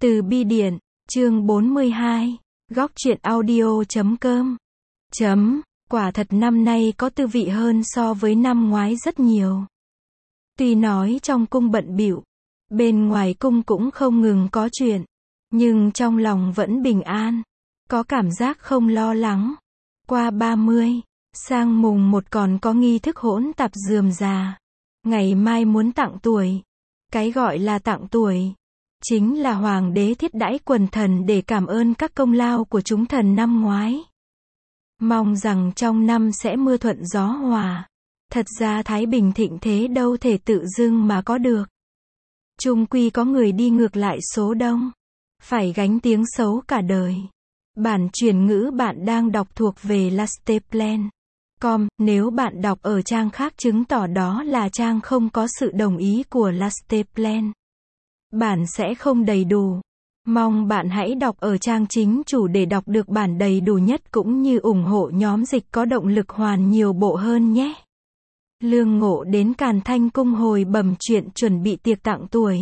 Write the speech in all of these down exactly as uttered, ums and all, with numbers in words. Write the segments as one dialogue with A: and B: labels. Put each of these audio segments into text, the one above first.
A: Từ bi điện, chương bốn mươi hai, góc truyện audio chấm com. Chấm, quả thật năm nay có tư vị hơn so với năm ngoái rất nhiều. Tuy nói trong cung bận bịu, bên ngoài cung cũng không ngừng có chuyện, nhưng trong lòng vẫn bình an, có cảm giác không lo lắng. Qua ba mươi, sang mùng một còn có nghi thức hỗn tạp rườm rà. Ngày mai muốn tặng tuổi. Cái gọi là tặng tuổi chính là hoàng đế thiết đãi quần thần để cảm ơn các công lao của chúng thần năm ngoái. Mong rằng trong năm sẽ mưa thuận gió hòa. Thật ra thái bình thịnh thế đâu thể tự dưng mà có được. Chung quy có người đi ngược lại số đông, phải gánh tiếng xấu cả đời. Bản truyền ngữ bạn đang đọc thuộc về lasteplan chấm com, nếu bạn đọc ở trang khác chứng tỏ đó là trang không có sự đồng ý của lasteplan. Bản sẽ không đầy đủ. Mong bạn hãy đọc ở trang chính chủ để đọc được bản đầy đủ nhất cũng như ủng hộ nhóm dịch có động lực hoàn nhiều bộ hơn nhé. Lương Ngộ đến Càn Thanh cung hồi bẩm chuyện chuẩn bị tiệc tặng tuổi.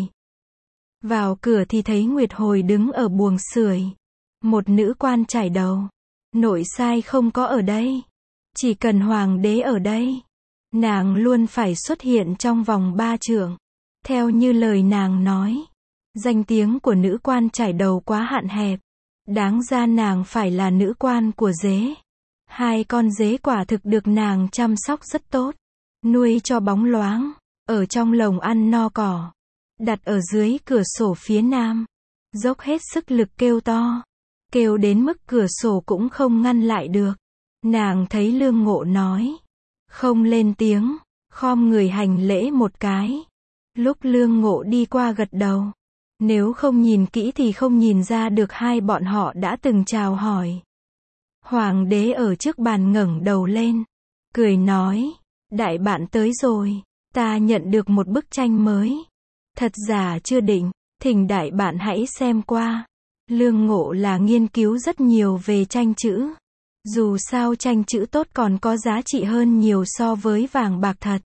A: Vào cửa thì thấy Nguyệt Hồi đứng ở buồng sưởi. Một nữ quan chải đầu. Nội sai không có ở đây. Chỉ cần hoàng đế ở đây, nàng luôn phải xuất hiện trong vòng ba trượng. Theo như lời nàng nói, danh tiếng của nữ quan chải đầu quá hạn hẹp. Đáng ra nàng phải là nữ quan của dế. Hai con dế quả thực được nàng chăm sóc rất tốt. Nuôi cho bóng loáng, ở trong lồng ăn no cỏ. Đặt ở dưới cửa sổ phía nam. Dốc hết sức lực kêu to. Kêu đến mức cửa sổ cũng không ngăn lại được. Nàng thấy Lương Ngộ nói. Không lên tiếng, khom người hành lễ một cái. Lúc Lương Ngộ đi qua gật đầu. Nếu không nhìn kỹ thì không nhìn ra được hai bọn họ đã từng chào hỏi. Hoàng đế ở trước bàn ngẩng đầu lên. Cười nói. Đại bạn tới rồi. Ta nhận được một bức tranh mới. Thật giả chưa định. Thỉnh đại bạn hãy xem qua. Lương Ngộ là nghiên cứu rất nhiều về tranh chữ. Dù sao tranh chữ tốt còn có giá trị hơn nhiều so với vàng bạc thật.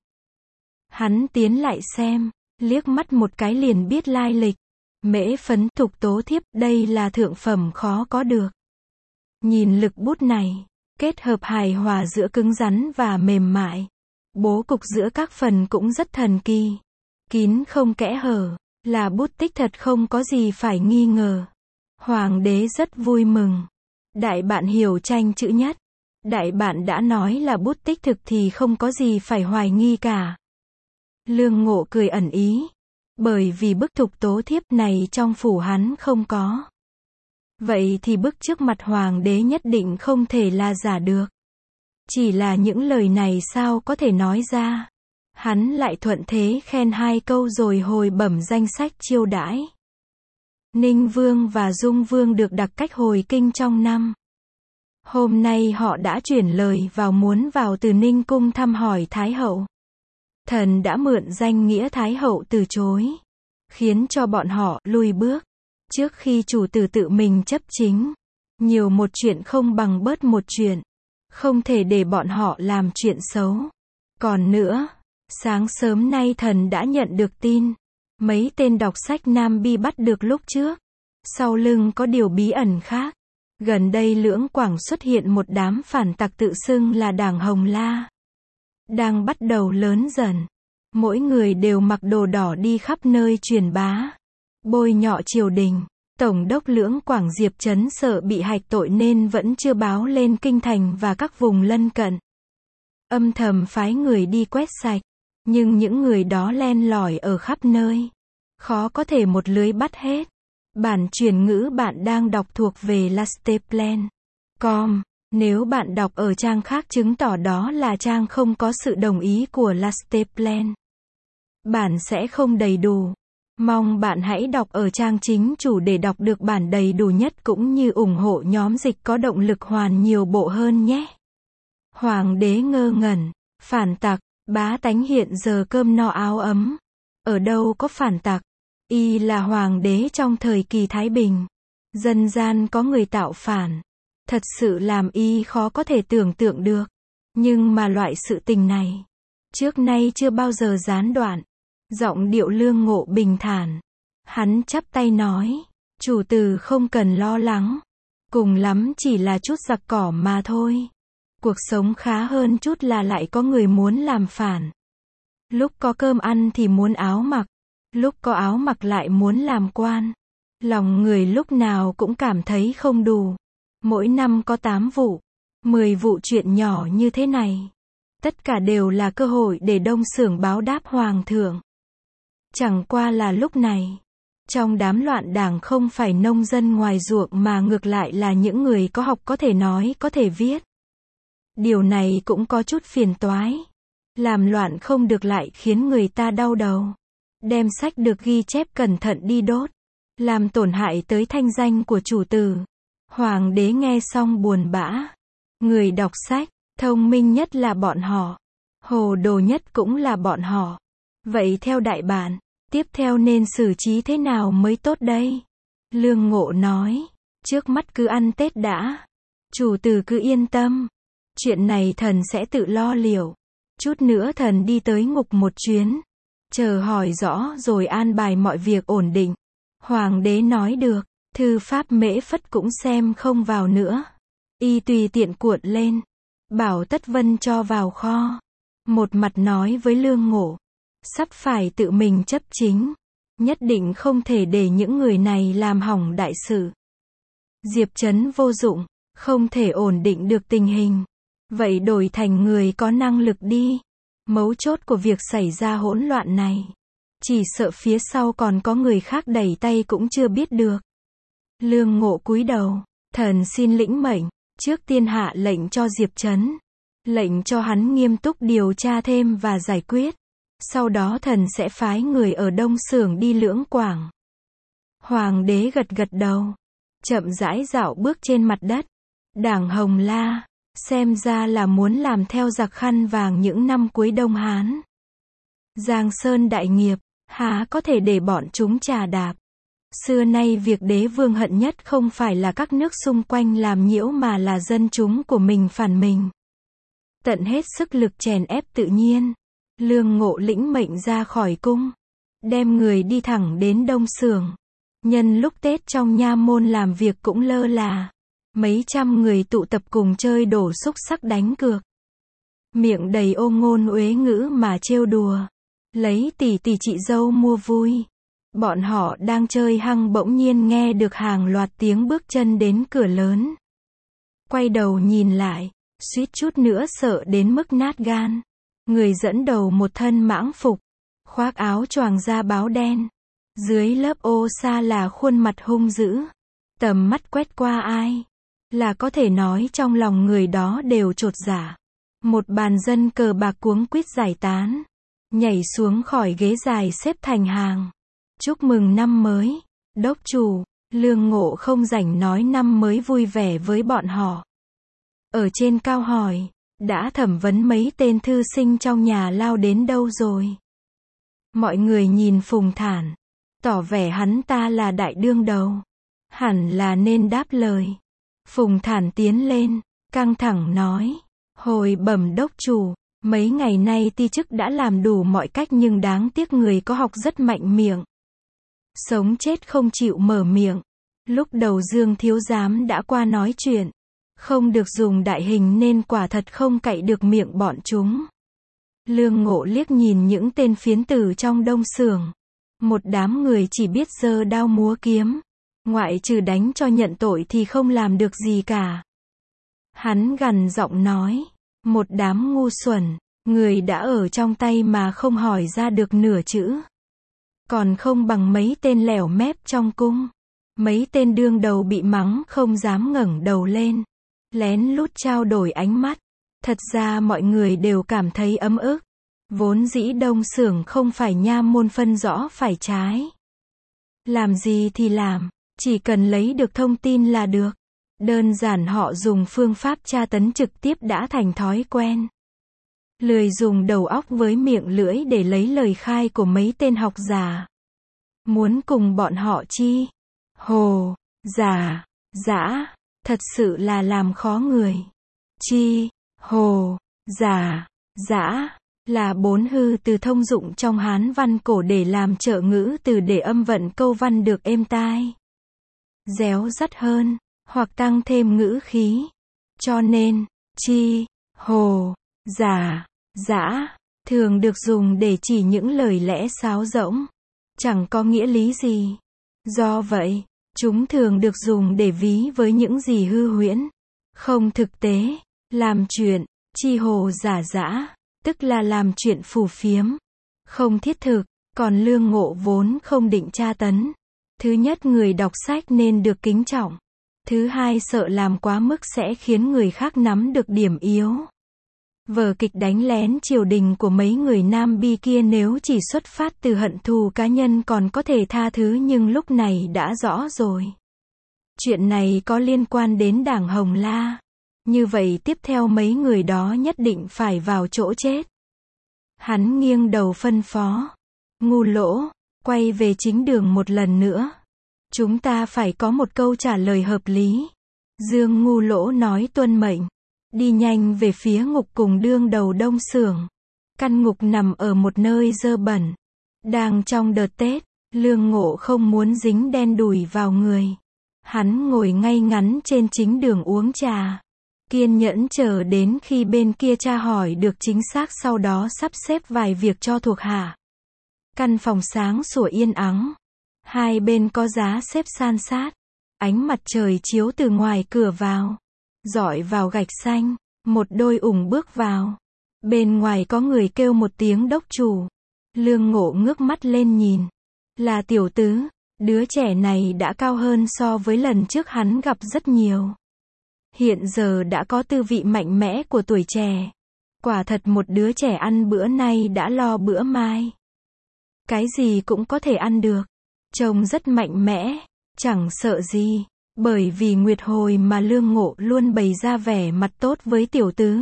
A: Hắn tiến lại xem, liếc mắt một cái liền biết lai lịch. Mễ phấn thục tố thiếp, đây là thượng phẩm khó có được. Nhìn lực bút này, kết hợp hài hòa giữa cứng rắn và mềm mại. Bố cục giữa các phần cũng rất thần kỳ. Kín không kẽ hở, là bút tích thật không có gì phải nghi ngờ. Hoàng đế rất vui mừng. Đại bạn hiểu tranh chữ nhất. Đại bạn đã nói là bút tích thực thì không có gì phải hoài nghi cả. Lương Ngộ cười ẩn ý. Bởi vì bức thục tố thiếp này trong phủ hắn không có. Vậy thì bức trước mặt hoàng đế nhất định không thể là giả được. Chỉ là những lời này sao có thể nói ra. Hắn lại thuận thế khen hai câu rồi hồi bẩm danh sách chiêu đãi. Ninh Vương và Dung Vương được đặc cách hồi kinh trong năm. Hôm nay họ đã chuyển lời vào muốn vào từ Ninh cung thăm hỏi Thái hậu. Thần đã mượn danh nghĩa Thái hậu từ chối, khiến cho bọn họ lùi bước. Trước khi chủ tử tự mình chấp chính, nhiều một chuyện không bằng bớt một chuyện. Không thể để bọn họ làm chuyện xấu. Còn nữa, sáng sớm nay thần đã nhận được tin. Mấy tên đọc sách Nam Bi bắt được lúc trước. Sau lưng có điều bí ẩn khác. Gần đây Lưỡng Quảng xuất hiện một đám phản tặc tự xưng là Đảng Hồng La. Đang bắt đầu lớn dần. Mỗi người đều mặc đồ đỏ đi khắp nơi truyền bá. Bôi nhọ triều đình. Tổng đốc Lưỡng Quảng Diệp Trấn sợ bị hạch tội nên vẫn chưa báo lên kinh thành và các vùng lân cận. Âm thầm phái người đi quét sạch. Nhưng những người đó len lỏi ở khắp nơi. Khó có thể một lưới bắt hết. Bản truyền ngữ bạn đang đọc thuộc về lasteplan chấm com. Nếu bạn đọc ở trang khác chứng tỏ đó là trang không có sự đồng ý của lasteplan. Bản sẽ không đầy đủ. Mong bạn hãy đọc ở trang chính chủ để đọc được bản đầy đủ nhất cũng như ủng hộ nhóm dịch có động lực hoàn nhiều bộ hơn nhé. Hoàng đế ngơ ngẩn. Phản tặc. Bá tánh hiện giờ cơm no áo ấm. Ở đâu có phản tặc. Y là hoàng đế trong thời kỳ Thái Bình. Dân gian có người tạo phản. Thật sự làm y khó có thể tưởng tượng được. Nhưng mà loại sự tình này, trước nay chưa bao giờ gián đoạn. Giọng điệu Lương Ngộ bình thản. Hắn chắp tay nói. Chủ tử không cần lo lắng. Cùng lắm chỉ là chút giặc cỏ mà thôi. Cuộc sống khá hơn chút là lại có người muốn làm phản. Lúc có cơm ăn thì muốn áo mặc. Lúc có áo mặc lại muốn làm quan. Lòng người lúc nào cũng cảm thấy không đủ. Mỗi năm có tám vụ, mười vụ chuyện nhỏ như thế này. Tất cả đều là cơ hội để Đông Xưởng báo đáp Hoàng thượng. Chẳng qua là lúc này, trong đám loạn đảng không phải nông dân ngoài ruộng mà ngược lại là những người có học có thể nói có thể viết. Điều này cũng có chút phiền toái. Làm loạn không được lại khiến người ta đau đầu. Đem sách được ghi chép cẩn thận đi đốt. Làm tổn hại tới thanh danh của chủ tử. Hoàng đế nghe xong buồn bã. Người đọc sách, thông minh nhất là bọn họ. Hồ đồ nhất cũng là bọn họ. Vậy theo đại bản, tiếp theo nên xử trí thế nào mới tốt đây? Lương Ngộ nói, trước mắt cứ ăn Tết đã. Chủ tử cứ yên tâm. Chuyện này thần sẽ tự lo liệu. Chút nữa thần đi tới ngục một chuyến. Chờ hỏi rõ rồi an bài mọi việc ổn định. Hoàng đế nói được. Thư pháp Mễ Phất cũng xem không vào nữa. Y tùy tiện cuộn lên. Bảo Tất Vân cho vào kho. Một mặt nói với Lương Ngộ. Sắp phải tự mình chấp chính. Nhất định không thể để những người này làm hỏng đại sự. Diệp Trấn vô dụng. Không thể ổn định được tình hình. Vậy đổi thành người có năng lực đi. Mấu chốt của việc xảy ra hỗn loạn này. Chỉ sợ phía sau còn có người khác đẩy tay cũng chưa biết được. Lương Ngộ cúi đầu. Thần xin lĩnh mệnh. Trước tiên hạ lệnh cho Diệp Trấn. Lệnh cho hắn nghiêm túc điều tra thêm và giải quyết. Sau đó thần sẽ phái người ở Đông Xưởng đi Lưỡng Quảng. Hoàng đế gật gật đầu. Chậm rãi dạo bước trên mặt đất. Đảng Hồng La. Xem ra là muốn làm theo giặc khăn vàng những năm cuối Đông Hán. Giang Sơn đại nghiệp. Há có thể để bọn chúng trà đạp. Xưa nay việc đế vương hận nhất không phải là các nước xung quanh làm nhiễu mà là dân chúng của mình phản mình. Tận hết sức lực chèn ép tự nhiên. Lương Ngộ lĩnh mệnh ra khỏi cung. Đem người đi thẳng đến Đông Xưởng. Nhân lúc Tết trong nha môn làm việc cũng lơ là. Mấy trăm người tụ tập cùng chơi đổ xúc sắc đánh cược. Miệng đầy ô ngôn uế ngữ mà trêu đùa. Lấy tỷ tỷ chị dâu mua vui. Bọn họ đang chơi hăng bỗng nhiên nghe được hàng loạt tiếng bước chân đến cửa lớn. Quay đầu nhìn lại, suýt chút nữa sợ đến mức nát gan. Người dẫn đầu một thân mãng phục, khoác áo choàng da báo đen. Dưới lớp ô sa là khuôn mặt hung dữ. Tầm mắt quét qua ai, là có thể nói trong lòng người đó đều chột dạ. Một bàn dân cờ bạc cuống quýt giải tán. Nhảy xuống khỏi ghế dài xếp thành hàng. Chúc mừng năm mới, đốc chủ. Lương Ngộ không rảnh nói năm mới vui vẻ với bọn họ. Ở trên cao hỏi, đã thẩm vấn mấy tên thư sinh trong nhà lao đến đâu rồi? Mọi người nhìn Phùng Thản, tỏ vẻ hắn ta là đại đương đầu. Hẳn là nên đáp lời. Phùng Thản tiến lên, căng thẳng nói, hồi bẩm đốc chủ, mấy ngày nay ti chức đã làm đủ mọi cách nhưng đáng tiếc người có học rất mạnh miệng. Sống chết không chịu mở miệng. Lúc đầu Dương thiếu giám đã qua nói chuyện. Không được dùng đại hình nên quả thật không cậy được miệng bọn chúng. Lương Ngộ liếc nhìn những tên phiến tử trong Đông Xưởng. Một đám người chỉ biết giơ đao múa kiếm. Ngoại trừ đánh cho nhận tội thì không làm được gì cả. Hắn gằn giọng nói. Một đám ngu xuẩn. Người đã ở trong tay mà không hỏi ra được nửa chữ. Còn không bằng mấy tên lẻo mép trong cung. Mấy tên đương đầu bị mắng không dám ngẩng đầu lên. Lén lút trao đổi ánh mắt. Thật ra mọi người đều cảm thấy ấm ức. Vốn dĩ Đông Xưởng không phải nha môn phân rõ phải trái. Làm gì thì làm. Chỉ cần lấy được thông tin là được. Đơn giản họ dùng phương pháp tra tấn trực tiếp đã thành thói quen. Lười dùng đầu óc với miệng lưỡi để lấy lời khai của mấy tên học giả. Muốn cùng bọn họ chi? Hồ, giả, dã, thật sự là làm khó người. Chi, hồ, giả, dã, là bốn hư từ thông dụng trong Hán văn cổ để làm trợ ngữ từ để âm vận câu văn được êm tai. réo rắt hơn, hoặc tăng thêm ngữ khí. Cho nên, chi, hồ, giả, dã, thường được dùng để chỉ những lời lẽ sáo rỗng, chẳng có nghĩa lý gì. Do vậy, chúng thường được dùng để ví với những gì hư huyễn, không thực tế, làm chuyện, chi hồ giả dã, tức là làm chuyện phù phiếm, không thiết thực. Còn Lương Ngộ vốn không định tra tấn. Thứ nhất, người đọc sách nên được kính trọng. Thứ hai, sợ làm quá mức sẽ khiến người khác nắm được điểm yếu. Vở kịch đánh lén triều đình của mấy người Nam Bi kia nếu chỉ xuất phát từ hận thù cá nhân còn có thể tha thứ, nhưng lúc này đã rõ rồi. Chuyện này có liên quan đến đảng Hồng La. Như vậy tiếp theo mấy người đó nhất định phải vào chỗ chết. Hắn nghiêng đầu phân phó. Ngu Lỗ, quay về chính đường một lần nữa. Chúng ta phải có một câu trả lời hợp lý. Dương Ngu Lỗ nói tuân mệnh. Đi nhanh về phía ngục cùng đương đầu Đông Xưởng. Căn ngục nằm ở một nơi dơ bẩn. Đang trong đợt Tết, Lương Ngộ không muốn dính đen đủi vào người. Hắn ngồi ngay ngắn trên chính đường uống trà. Kiên nhẫn chờ đến khi bên kia tra hỏi được chính xác, sau đó sắp xếp vài việc cho thuộc hạ. Căn phòng sáng sủa yên ắng. Hai bên có giá xếp san sát. Ánh mặt trời chiếu từ ngoài cửa vào, rọi vào gạch xanh. Một đôi ủng bước vào. Bên ngoài có người kêu một tiếng đốc chủ. Lương Ngộ ngước mắt lên nhìn. Là Tiểu Tứ. Đứa trẻ này đã cao hơn so với lần trước hắn gặp rất nhiều. Hiện giờ đã có tư vị mạnh mẽ của tuổi trẻ. Quả thật một đứa trẻ ăn bữa nay đã lo bữa mai. Cái gì cũng có thể ăn được. Trông rất mạnh mẽ, chẳng sợ gì. Bởi vì Nguyệt hồi mà Lương Ngộ luôn bày ra vẻ mặt tốt với Tiểu Tứ.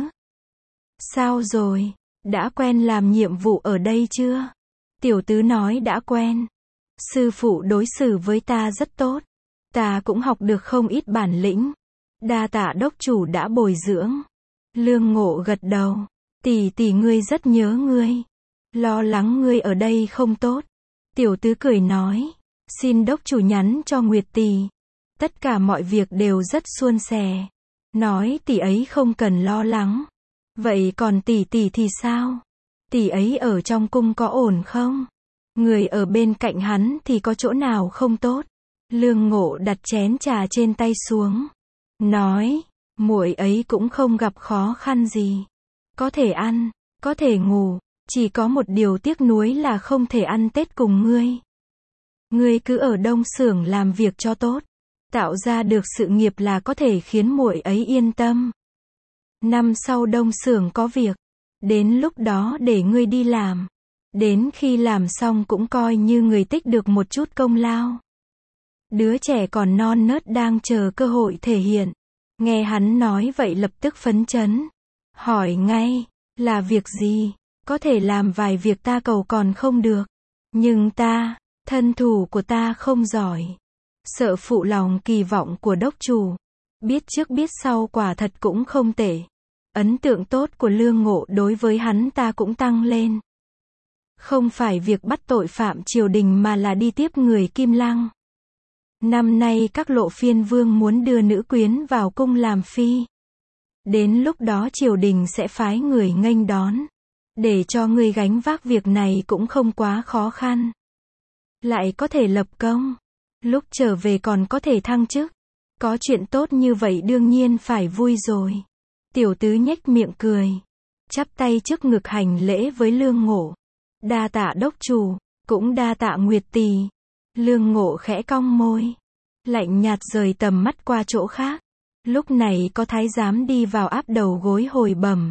A: Sao rồi? Đã quen làm nhiệm vụ ở đây chưa? Tiểu Tứ nói đã quen. Sư phụ đối xử với ta rất tốt. Ta cũng học được không ít bản lĩnh. Đa tạ đốc chủ đã bồi dưỡng. Lương Ngộ gật đầu. Tỷ tỷ ngươi rất nhớ ngươi. Lo lắng ngươi ở đây không tốt. Tiểu Tứ cười nói. Xin đốc chủ nhắn cho Nguyệt tỷ. Tất cả mọi việc đều rất suôn sẻ. Nói tỷ ấy không cần lo lắng. Vậy còn tỷ tỷ thì sao? Tỷ ấy ở trong cung có ổn không? Người ở bên cạnh hắn thì có chỗ nào không tốt? Lương Ngộ đặt chén trà trên tay xuống. Nói, muội ấy cũng không gặp khó khăn gì. Có thể ăn, có thể ngủ. Chỉ có một điều tiếc nuối là không thể ăn Tết cùng ngươi. Ngươi cứ ở Đông Xưởng làm việc cho tốt. Tạo ra được sự nghiệp là có thể khiến muội ấy yên tâm. Năm sau Đông Xưởng có việc. Đến lúc đó để ngươi đi làm. Đến khi làm xong cũng coi như người tích được một chút công lao. Đứa trẻ còn non nớt đang chờ cơ hội thể hiện. Nghe hắn nói vậy lập tức phấn chấn. Hỏi ngay, là việc gì? Có thể làm vài việc ta cầu còn không được. Nhưng ta, thân thủ của ta không giỏi. Sợ phụ lòng kỳ vọng của đốc chủ. Biết trước biết sau quả thật cũng không tệ. Ấn tượng tốt của Lương Ngộ đối với hắn ta cũng tăng lên. Không phải việc bắt tội phạm triều đình mà là đi tiếp người Kim Lăng. Năm nay các lộ phiên vương muốn đưa nữ quyến vào cung làm phi. Đến lúc đó triều đình sẽ phái người nghênh đón. Để cho ngươi gánh vác việc này cũng không quá khó khăn. Lại có thể lập công. Lúc trở về còn có thể thăng chức. Có chuyện tốt như vậy đương nhiên phải vui rồi. Tiểu Tứ nhếch miệng cười. Chắp tay trước ngực hành lễ với Lương Ngộ. Đa tạ đốc chủ, cũng đa tạ Nguyệt tỷ. Lương Ngộ khẽ cong môi. Lạnh nhạt rời tầm mắt qua chỗ khác. Lúc này có thái giám đi vào áp đầu gối hồi bẩm.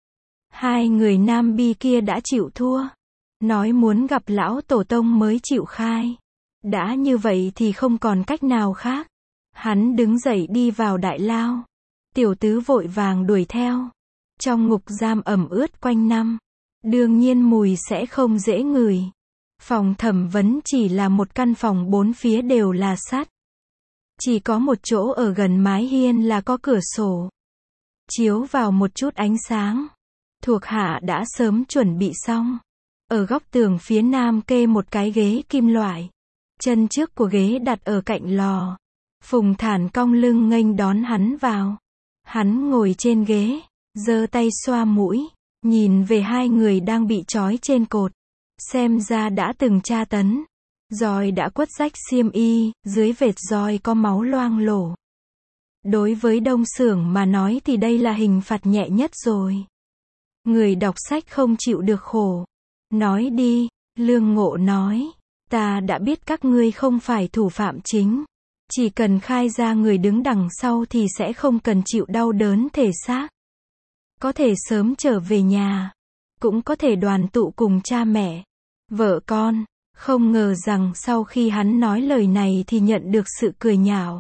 A: Hai người Nam Bi kia đã chịu thua. Nói muốn gặp lão tổ tông mới chịu khai. Đã như vậy thì không còn cách nào khác. Hắn đứng dậy đi vào đại lao. Tiểu Tứ vội vàng đuổi theo. Trong ngục giam ẩm ướt quanh năm. Đương nhiên mùi sẽ không dễ ngửi. Phòng thẩm vấn chỉ là một căn phòng bốn phía đều là sắt. Chỉ có một chỗ ở gần mái hiên là có cửa sổ. Chiếu vào một chút ánh sáng. Thuộc hạ đã sớm chuẩn bị xong. Ở góc tường phía nam kê một cái ghế kim loại. Chân trước của ghế đặt ở cạnh lò. Phùng Thản cong lưng nghênh đón hắn vào. Hắn ngồi trên ghế, giơ tay xoa mũi, nhìn về hai người đang bị trói trên cột. Xem ra đã từng tra tấn. Roi đã quất rách xiêm y, dưới vệt roi có máu loang lổ. Đối với Đông Xưởng mà nói thì đây là hình phạt nhẹ nhất rồi. Người đọc sách không chịu được khổ. Nói đi, Lương Ngộ nói. Ta đã biết các ngươi không phải thủ phạm chính. Chỉ cần khai ra người đứng đằng sau thì sẽ không cần chịu đau đớn thể xác. Có thể sớm trở về nhà. Cũng có thể đoàn tụ cùng cha mẹ, vợ con. Không ngờ rằng sau khi hắn nói lời này thì nhận được sự cười nhạo.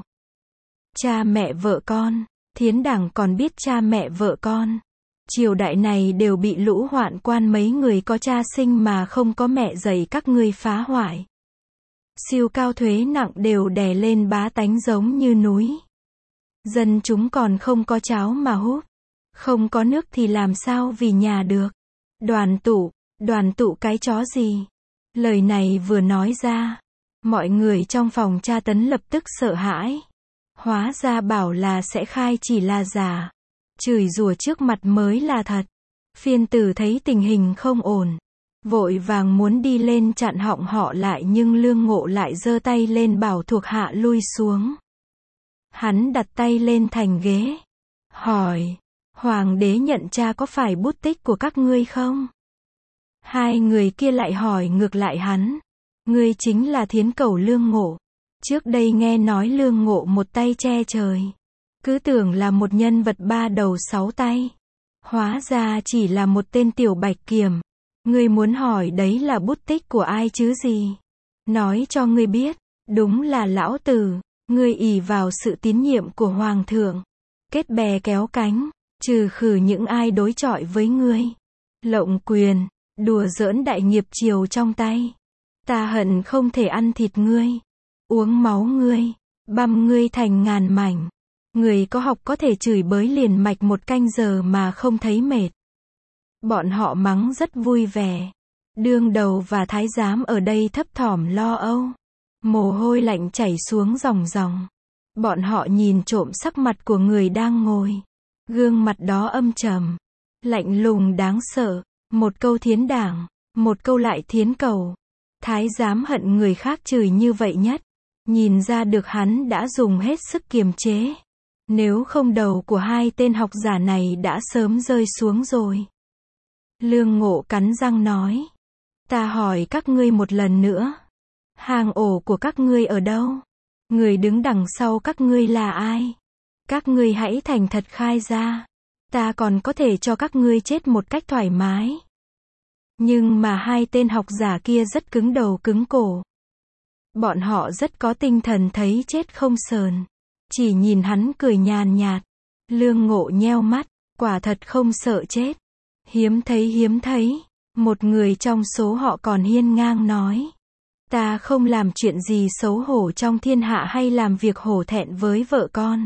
A: Cha mẹ vợ con, Thiến Đảng còn biết cha mẹ vợ con. Triều đại này đều bị lũ hoạn quan mấy người có cha sinh mà không có mẹ dạy các ngươi phá hoại. Siêu cao thuế nặng đều đè lên bá tánh giống như núi. Dân chúng còn không có cháo mà hút. Không có nước thì làm sao vì nhà được. Đoàn tụ, đoàn tụ cái chó gì. Lời này vừa nói ra, mọi người trong phòng tra tấn lập tức sợ hãi. Hóa ra bảo là sẽ khai chỉ là giả. Chửi rủa trước mặt mới là thật. Phiên tử thấy tình hình không ổn, vội vàng muốn đi lên chặn họng họ lại nhưng Lương Ngộ lại giơ tay lên bảo thuộc hạ lui xuống. Hắn đặt tay lên thành ghế, hỏi, Hoàng đế nhận cha có phải bút tích của các ngươi không? Hai người kia lại hỏi ngược lại hắn, ngươi chính là Thiến Cẩu Lương Ngộ. Trước đây nghe nói Lương Ngộ một tay che trời, cứ tưởng là một nhân vật ba đầu sáu tay. Hóa ra chỉ là một tên tiểu bạch kiểm. Ngươi muốn hỏi đấy là bút tích của ai chứ gì? Nói cho ngươi biết, đúng là lão tử. Ngươi ỷ vào sự tín nhiệm của Hoàng thượng, kết bè kéo cánh, trừ khử những ai đối chọi với ngươi. Lộng quyền, đùa giỡn đại nghiệp triều trong tay. Ta hận không thể ăn thịt ngươi, uống máu ngươi, băm ngươi thành ngàn mảnh. Người có học có thể chửi bới liền mạch một canh giờ mà không thấy mệt. Bọn họ mắng rất vui vẻ. Đương đầu và thái giám ở đây thấp thỏm lo âu. Mồ hôi lạnh chảy xuống ròng ròng. Bọn họ nhìn trộm sắc mặt của người đang ngồi. Gương mặt đó âm trầm, lạnh lùng đáng sợ. Một câu Thiến Đảng, một câu lại Thiến Cẩu. Thái giám hận người khác chửi như vậy nhất. Nhìn ra được hắn đã dùng hết sức kiềm chế. Nếu không đầu của hai tên học giả này đã sớm rơi xuống rồi. Lương Ngộ cắn răng nói. Ta hỏi các ngươi một lần nữa. Hang ổ của các ngươi ở đâu? Người đứng đằng sau các ngươi là ai? Các ngươi hãy thành thật khai ra. Ta còn có thể cho các ngươi chết một cách thoải mái. Nhưng mà hai tên học giả kia rất cứng đầu cứng cổ. Bọn họ rất có tinh thần thấy chết không sờn. Chỉ nhìn hắn cười nhàn nhạt. Lương Ngộ nheo mắt, quả thật không sợ chết. Hiếm thấy hiếm thấy. Một người trong số họ còn hiên ngang nói. Ta không làm chuyện gì xấu hổ trong thiên hạ hay làm việc hổ thẹn với vợ con.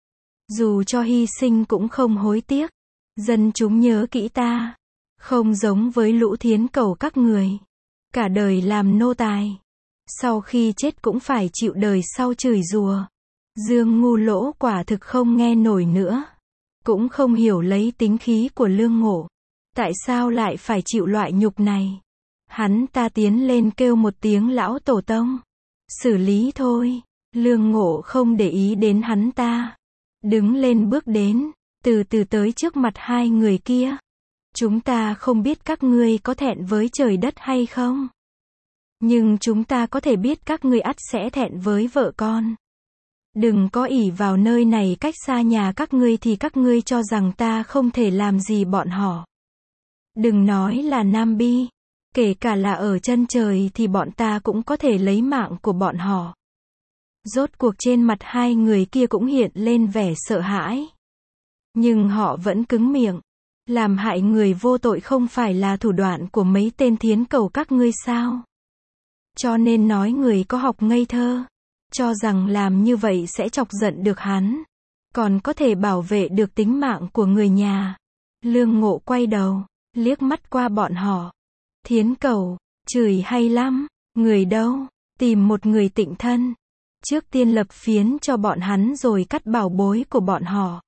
A: Dù cho hy sinh cũng không hối tiếc. Dân chúng nhớ kỹ ta. Không giống với lũ Thiến Cẩu các người. Cả đời làm nô tài. Sau khi chết cũng phải chịu đời sau chửi rủa. Dương Ngu Lỗ quả thực không nghe nổi nữa. Cũng không hiểu lấy tính khí của Lương Ngộ. Tại sao lại phải chịu loại nhục này? Hắn ta tiến lên kêu một tiếng lão tổ tông. Xử lý thôi. Lương Ngộ không để ý đến hắn ta. Đứng lên bước đến, từ từ tới trước mặt hai người kia. Chúng ta không biết các ngươi có thẹn với trời đất hay không. Nhưng chúng ta có thể biết các ngươi ắt sẽ thẹn với vợ con. Đừng có ỷ vào nơi này cách xa nhà các ngươi thì các ngươi cho rằng ta không thể làm gì bọn họ. Đừng nói là Nam Bi. Kể cả là ở chân trời thì bọn ta cũng có thể lấy mạng của bọn họ. Rốt cuộc trên mặt hai người kia cũng hiện lên vẻ sợ hãi. Nhưng họ vẫn cứng miệng. Làm hại người vô tội không phải là thủ đoạn của mấy tên Thiến Cẩu các ngươi sao? Cho nên nói người có học ngây thơ. Cho rằng làm như vậy sẽ chọc giận được hắn. Còn có thể bảo vệ được tính mạng của người nhà. Lương Ngộ quay đầu, liếc mắt qua bọn họ. Thiến Cẩu, chửi hay lắm. Người đâu? Tìm một người tịnh thân. Trước tiên lập phiến cho bọn hắn rồi cắt bảo bối của bọn họ.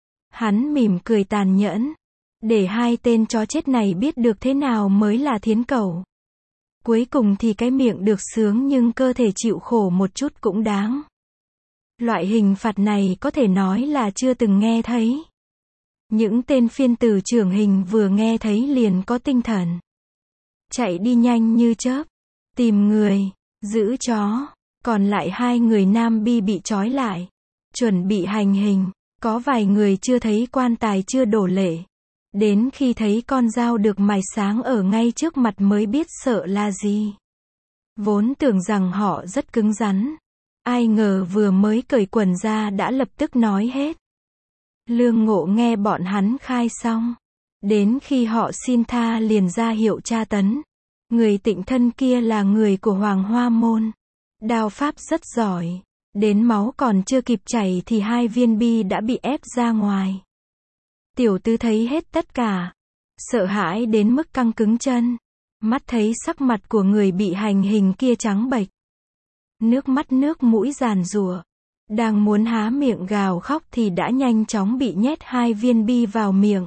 A: Hắn mỉm cười tàn nhẫn. Để hai tên chó chết này biết được thế nào mới là thiến cẩu. Cuối cùng thì cái miệng được sướng nhưng cơ thể chịu khổ một chút cũng đáng. Loại hình phạt này có thể nói là chưa từng nghe thấy. Những tên phiên tử trưởng hình vừa nghe thấy liền có tinh thần. Chạy đi nhanh như chớp. Tìm người, giữ chó. Còn lại hai người Nam Bi bị trói lại. Chuẩn bị hành hình. Có vài người chưa thấy quan tài chưa đổ lệ. Đến khi thấy con dao được mài sáng ở ngay trước mặt mới biết sợ là gì. Vốn tưởng rằng họ rất cứng rắn. Ai ngờ vừa mới cởi quần ra đã lập tức nói hết. Lương Ngộ nghe bọn hắn khai xong. Đến khi họ xin tha liền ra hiệu tra tấn. Người Tịnh thân kia là người của Hoàng Hoa Môn. Đao pháp rất giỏi. Đến máu còn chưa kịp chảy thì hai viên bi đã bị ép ra ngoài. Tiểu tứ thấy hết tất cả. Sợ hãi đến mức căng cứng chân. Mắt thấy sắc mặt của người bị hành hình kia trắng bệch. Nước mắt nước mũi giàn giụa. Đang muốn há miệng gào khóc thì đã nhanh chóng bị nhét hai viên bi vào miệng.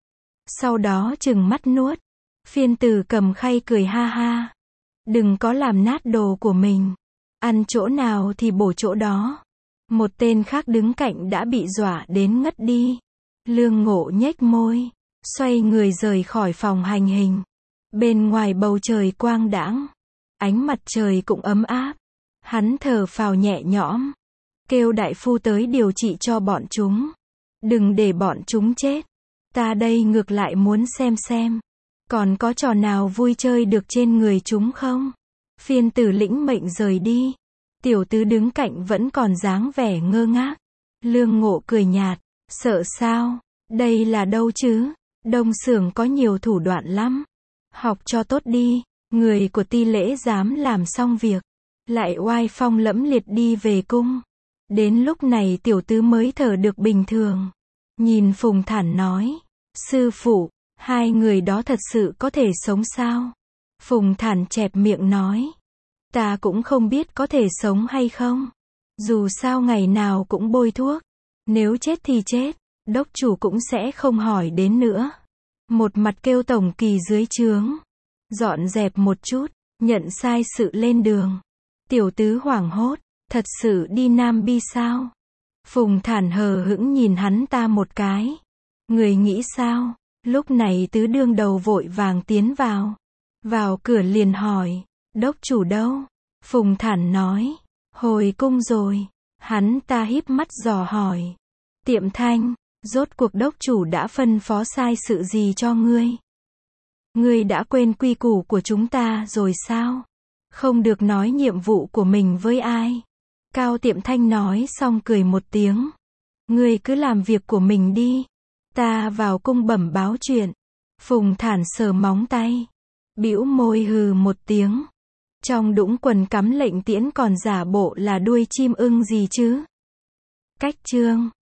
A: Sau đó trừng mắt nuốt. Phiên tử cầm khay cười ha ha. Đừng có làm nát đồ của mình. Ăn chỗ nào thì bổ chỗ đó. Một tên khác đứng cạnh đã bị dọa đến ngất đi. Lương Ngộ nhếch môi. Xoay người rời khỏi phòng hành hình. Bên ngoài bầu trời quang đãng. Ánh mặt trời cũng ấm áp. Hắn thở phào nhẹ nhõm. Kêu đại phu tới điều trị cho bọn chúng. Đừng để bọn chúng chết. Ta đây ngược lại muốn xem xem. Còn có trò nào vui chơi được trên người chúng không? Phiên tử lĩnh mệnh rời đi. Tiểu tứ đứng cạnh vẫn còn dáng vẻ ngơ ngác. Lương Ngộ cười nhạt. Sợ sao? Đây là đâu chứ? Đông Xưởng có nhiều thủ đoạn lắm. Học cho tốt đi. Người của Ti Lễ dám làm xong việc. Lại oai phong lẫm liệt đi về cung. Đến lúc này tiểu tứ mới thở được bình thường. Nhìn Phùng Thản nói. Sư phụ, hai người đó thật sự có thể sống sao? Phùng Thản chẹp miệng nói. Ta cũng không biết có thể sống hay không. Dù sao ngày nào cũng bôi thuốc. Nếu chết thì chết. Đốc chủ cũng sẽ không hỏi đến nữa. Một mặt kêu tổng kỳ dưới trướng. Dọn dẹp một chút. Nhận sai sự lên đường. Tiểu tứ hoảng hốt. Thật sự đi Nam Bi sao? Phùng Thản hờ hững nhìn hắn ta một cái. Người nghĩ sao? Lúc này tứ đương đầu vội vàng tiến vào. Vào cửa liền hỏi. Đốc chủ đâu? Phùng Thản nói. Hồi cung rồi. Hắn ta híp mắt dò hỏi. Tiệm Thanh, rốt cuộc đốc chủ đã phân phó sai sự gì cho ngươi? Ngươi đã quên quy củ của chúng ta rồi sao? Không được nói nhiệm vụ của mình với ai. Cao Tiệm Thanh nói xong cười một tiếng. Ngươi cứ làm việc của mình đi. Ta vào cung bẩm báo chuyện. Phùng Thản sờ móng tay. Bĩu môi hừ một tiếng. Trong đũng quần cắm lệnh tiễn còn giả bộ là đuôi chim ưng gì chứ? Cách chương